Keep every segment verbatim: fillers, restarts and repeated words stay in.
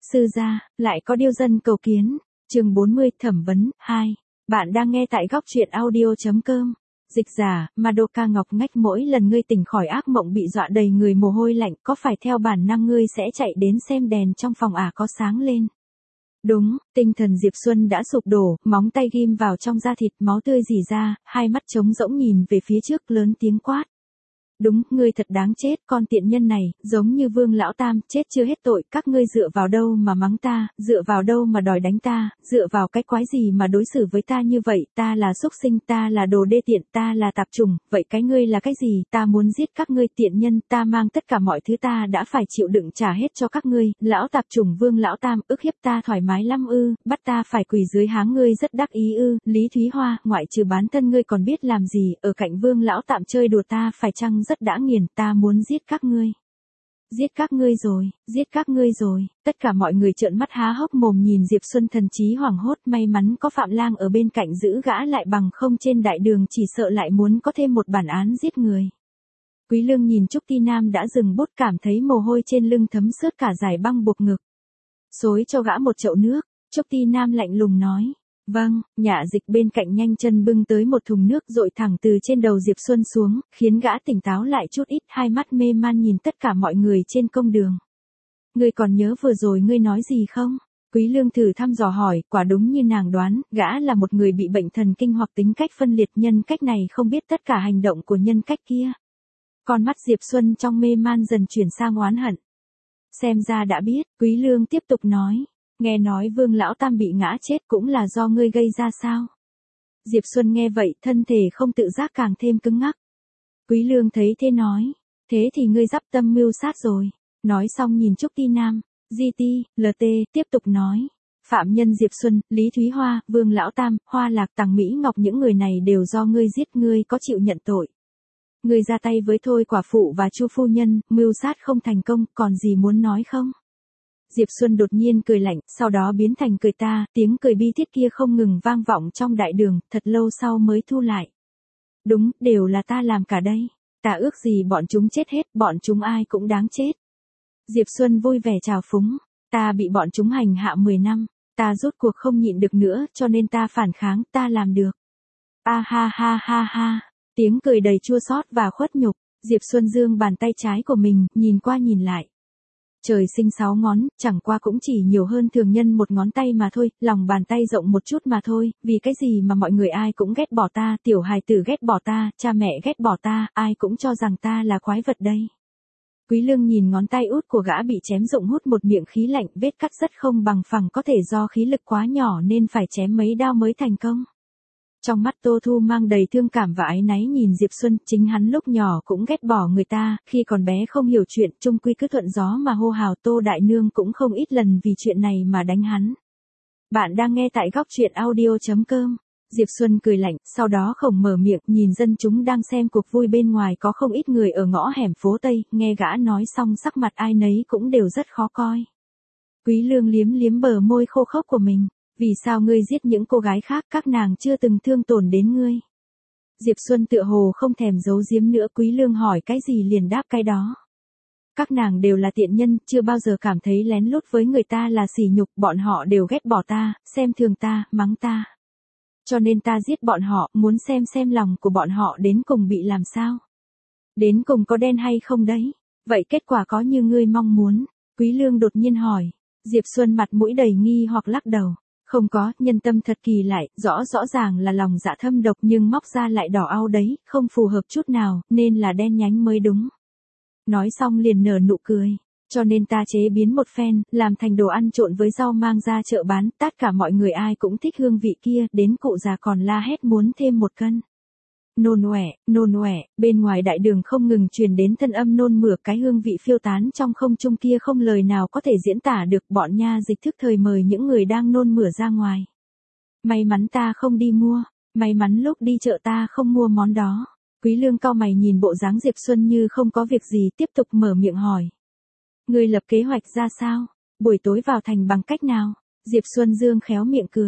Sư gia, lại có điêu dân cầu kiến. Chương bốn mươi, thẩm vấn, hai. Bạn đang nghe tại góc truyện audio.com. Dịch giả, Madoka Ngọc Ngách, mỗi lần ngươi tỉnh khỏi ác mộng bị dọa đầy người mồ hôi lạnh, có phải theo bản năng ngươi sẽ chạy đến xem đèn trong phòng à có sáng lên? Đúng, tinh thần Diệp Xuân đã sụp đổ, móng tay ghim vào trong da thịt, máu tươi rỉ ra, hai mắt trống rỗng nhìn về phía trước, lớn tiếng quát. Đúng, ngươi thật đáng chết, con tiện nhân này, giống như Vương Lão Tam, chết chưa hết tội, các ngươi dựa vào đâu mà mắng ta, dựa vào đâu mà đòi đánh ta, dựa vào cái quái gì mà đối xử với ta như vậy, ta là xúc sinh, ta là đồ đê tiện, ta là tạp chủng, vậy cái ngươi là cái gì, ta muốn giết các ngươi tiện nhân, ta mang tất cả mọi thứ ta đã phải chịu đựng trả hết cho các ngươi, lão tạp chủng Vương Lão Tam, ức hiếp ta thoải mái lắm ư, bắt ta phải quỳ dưới háng ngươi rất đắc ý ư, Lý Thúy Hoa, ngoại trừ bán thân ngươi còn biết làm gì, ở cạnh Vương Lão Tạm chơi đùa ta phải chăng rất đã nghiền, ta muốn giết các ngươi. Giết các ngươi rồi, giết các ngươi rồi, tất cả mọi người trợn mắt há hốc mồm nhìn Diệp Xuân, thần trí hoảng hốt, may mắn có Phạm Lang ở bên cạnh giữ gã lại, bằng không trên đại đường chỉ sợ lại muốn có thêm một bản án giết người. Quý Lương nhìn Trúc Ti Nam đã dừng bút, cảm thấy mồ hôi trên lưng thấm sướt cả dải băng buộc ngực. Xối cho gã một chậu nước, Trúc Ti Nam lạnh lùng nói. Vâng, Nhạ Dịch bên cạnh nhanh chân bưng tới một thùng nước dội thẳng từ trên đầu Diệp Xuân xuống, khiến gã tỉnh táo lại chút ít, hai mắt mê man nhìn tất cả mọi người trên công đường. Ngươi còn nhớ vừa rồi ngươi nói gì không? Quý Lương thử thăm dò hỏi, quả đúng như nàng đoán, gã là một người bị bệnh thần kinh hoặc tính cách phân liệt, nhân cách này không biết tất cả hành động của nhân cách kia. Con mắt Diệp Xuân trong mê man dần chuyển sang oán hận. Xem ra đã biết, Quý Lương tiếp tục nói. Nghe nói Vương Lão Tam bị ngã chết cũng là do ngươi gây ra sao? Diệp Xuân nghe vậy, thân thể không tự giác càng thêm cứng ngắc. Quý Lương thấy thế nói, thế thì ngươi dắp tâm mưu sát rồi. Nói xong nhìn Trúc Ti Nam, giê tê, lờ tê, tiếp tục nói. Phạm nhân Diệp Xuân, Lý Thúy Hoa, Vương Lão Tam, Hoa Lạc, Tằng Mỹ Ngọc, những người này đều do ngươi giết, ngươi có chịu nhận tội? Ngươi ra tay với Thôi quả phụ và Chu phu nhân, mưu sát không thành công, còn gì muốn nói không? Diệp Xuân đột nhiên cười lạnh, sau đó biến thành cười ta, tiếng cười bi thiết kia không ngừng vang vọng trong đại đường, thật lâu sau mới thu lại. Đúng, đều là ta làm cả đây. Ta ước gì bọn chúng chết hết, bọn chúng ai cũng đáng chết. Diệp Xuân vui vẻ chào phúng, ta bị bọn chúng hành hạ mười năm, ta rốt cuộc không nhịn được nữa, cho nên ta phản kháng, ta làm được. A ha ha ha ha, tiếng cười đầy chua xót và khuất nhục, Diệp Xuân giương bàn tay trái của mình, nhìn qua nhìn lại. Trời sinh sáu ngón, chẳng qua cũng chỉ nhiều hơn thường nhân một ngón tay mà thôi, lòng bàn tay rộng một chút mà thôi, vì cái gì mà mọi người ai cũng ghét bỏ ta, tiểu hài tử ghét bỏ ta, cha mẹ ghét bỏ ta, ai cũng cho rằng ta là quái vật đây. Quý Lương nhìn ngón tay út của gã bị chém rụng, hút một miệng khí lạnh, vết cắt rất không bằng phẳng, có thể do khí lực quá nhỏ nên phải chém mấy đao mới thành công. Trong mắt Tô Thu mang đầy thương cảm và áy náy nhìn Diệp Xuân, chính hắn lúc nhỏ cũng ghét bỏ người ta, khi còn bé không hiểu chuyện, chung quy cứ thuận gió mà hô hào, Tô Đại Nương cũng không ít lần vì chuyện này mà đánh hắn. Bạn đang nghe tại góc truyện audio.com. Diệp Xuân cười lạnh, sau đó khổng mở miệng, nhìn dân chúng đang xem cuộc vui bên ngoài, có không ít người ở ngõ hẻm phố Tây, nghe gã nói xong sắc mặt ai nấy cũng đều rất khó coi. Quý Lương liếm liếm bờ môi khô khốc của mình. Vì sao ngươi giết những cô gái khác, các nàng chưa từng thương tổn đến ngươi? Diệp Xuân tựa hồ không thèm giấu giếm nữa, Quý Lương hỏi cái gì liền đáp cái đó. Các nàng đều là tiện nhân, chưa bao giờ cảm thấy lén lút với người ta là sỉ nhục, bọn họ đều ghét bỏ ta, xem thường ta, mắng ta. Cho nên ta giết bọn họ, muốn xem xem lòng của bọn họ đến cùng bị làm sao. Đến cùng có đen hay không đấy? Vậy kết quả có như ngươi mong muốn? Quý Lương đột nhiên hỏi. Diệp Xuân mặt mũi đầy nghi hoặc lắc đầu. Không có, nhân tâm thật kỳ lại, rõ rõ ràng là lòng dạ thâm độc nhưng móc ra lại đỏ au đấy, không phù hợp chút nào, nên là đen nhánh mới đúng. Nói xong liền nở nụ cười, cho nên ta chế biến một phen, làm thành đồ ăn trộn với rau mang ra chợ bán, tất cả mọi người ai cũng thích hương vị kia, đến cụ già còn la hét muốn thêm một cân. Nôn ọe, nôn ọe, bên ngoài đại đường không ngừng truyền đến thân âm nôn mửa, cái hương vị phiêu tán trong không trung kia không lời nào có thể diễn tả được, bọn nha dịch thức thời mời những người đang nôn mửa ra ngoài. May mắn ta không đi mua, may mắn lúc đi chợ ta không mua món đó. Quý Lương cau mày nhìn bộ dáng Diệp Xuân như không có việc gì, tiếp tục mở miệng hỏi. Ngươi lập kế hoạch ra sao? Buổi tối vào thành bằng cách nào? Diệp Xuân dương khéo miệng cười.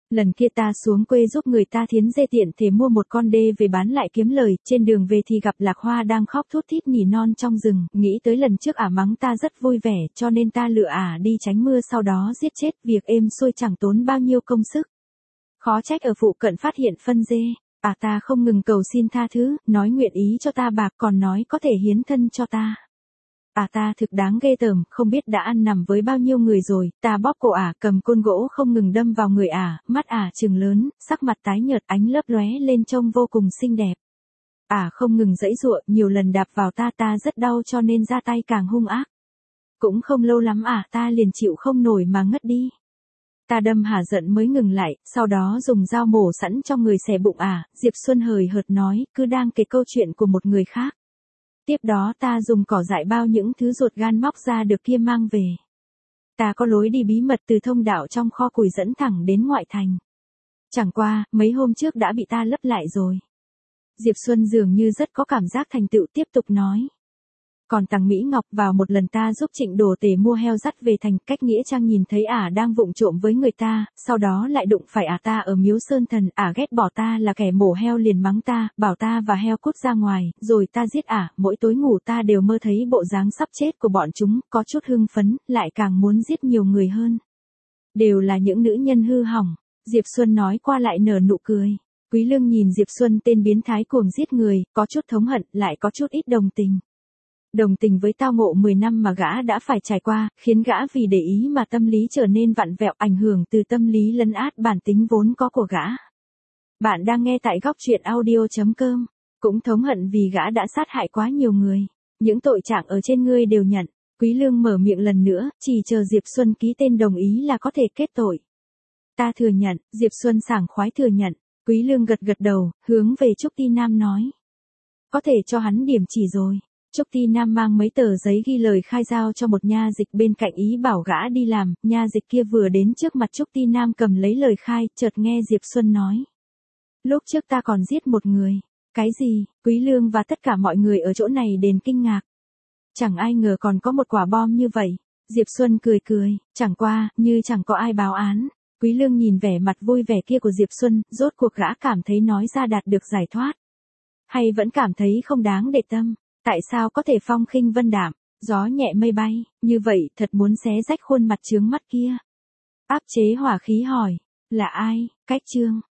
Lần kia ta xuống quê giúp người ta thiến dê tiện thể mua một con đê về bán lại kiếm lời, trên đường về thì gặp Lạc Hoa đang khóc thút thít nỉ non trong rừng, nghĩ tới lần trước ả mắng ta rất vui vẻ, cho nên ta lựa ả đi tránh mưa sau đó giết chết, việc êm xuôi chẳng tốn bao nhiêu công sức. Khó trách ở phụ cận phát hiện phân dê, ả ta không ngừng cầu xin tha thứ, nói nguyện ý cho ta bạc còn nói có thể hiến thân cho ta. À ta thực đáng ghê tởm, không biết đã ăn nằm với bao nhiêu người rồi, ta bóp cổ ả, cầm côn gỗ không ngừng đâm vào người ả, mắt ả trừng lớn, sắc mặt tái nhợt ánh lấp lóe lên trông vô cùng xinh đẹp. Ả không ngừng giãy giụa, nhiều lần đạp vào ta ta rất đau cho nên ra tay càng hung ác. Cũng không lâu lắm ả ta liền chịu không nổi mà ngất đi. Ta đâm hả giận mới ngừng lại, sau đó dùng dao mổ sẵn trong người xẻ bụng ả, Diệp Xuân hời hợt nói, cứ đang kể câu chuyện của một người khác. Tiếp đó ta dùng cỏ dại bao những thứ ruột gan móc ra được kia mang về. Ta có lối đi bí mật từ thông đạo trong kho củi dẫn thẳng đến ngoại thành. Chẳng qua, mấy hôm trước đã bị ta lấp lại rồi. Diệp Xuân dường như rất có cảm giác thành tựu tiếp tục nói. Còn Tằng Mỹ Ngọc vào một lần ta giúp Trịnh Đồ Tể mua heo dắt về thành, cách nghĩa trang nhìn thấy ả đang vụng trộm với người ta, sau đó lại đụng phải ả ta ở miếu Sơn Thần, ả ghét bỏ ta là kẻ mổ heo liền mắng ta, bảo ta và heo cút ra ngoài, rồi ta giết ả, mỗi tối ngủ ta đều mơ thấy bộ dáng sắp chết của bọn chúng, có chút hưng phấn, lại càng muốn giết nhiều người hơn. Đều là những nữ nhân hư hỏng, Diệp Xuân nói qua lại nở nụ cười. Quý Lương nhìn Diệp Xuân tên biến thái cuồng giết người, có chút thống hận, lại có chút ít đồng tình. Đồng tình với tao ngộ mười năm mà gã đã phải trải qua, khiến gã vì để ý mà tâm lý trở nên vặn vẹo, ảnh hưởng từ tâm lý lấn át bản tính vốn có của gã. Bạn đang nghe tại góc truyện audio chấm com. Cũng thống hận vì gã đã sát hại quá nhiều người. Những tội trạng ở trên ngươi đều nhận. Quý Lương mở miệng lần nữa, chỉ chờ Diệp Xuân ký tên đồng ý là có thể kết tội. Ta thừa nhận, Diệp Xuân sảng khoái thừa nhận. Quý Lương gật gật đầu, hướng về Trúc Ti Nam nói. Có thể cho hắn điểm chỉ rồi. Trúc Ti Nam mang mấy tờ giấy ghi lời khai giao cho một nha dịch bên cạnh ý bảo gã đi làm, nha dịch kia vừa đến trước mặt Trúc Ti Nam cầm lấy lời khai, chợt nghe Diệp Xuân nói. Lúc trước ta còn giết một người. Cái gì? Quý Lương và tất cả mọi người ở chỗ này đều kinh ngạc. Chẳng ai ngờ còn có một quả bom như vậy. Diệp Xuân cười cười, chẳng qua, như chẳng có ai báo án. Quý Lương nhìn vẻ mặt vui vẻ kia của Diệp Xuân, rốt cuộc gã cảm thấy nói ra đạt được giải thoát. Hay vẫn cảm thấy không đáng để tâm. Tại sao có thể phong khinh vân đạm, gió nhẹ mây bay, như vậy thật muốn xé rách khuôn mặt chướng mắt kia. Áp chế hỏa khí hỏi, là ai, Cách Trương,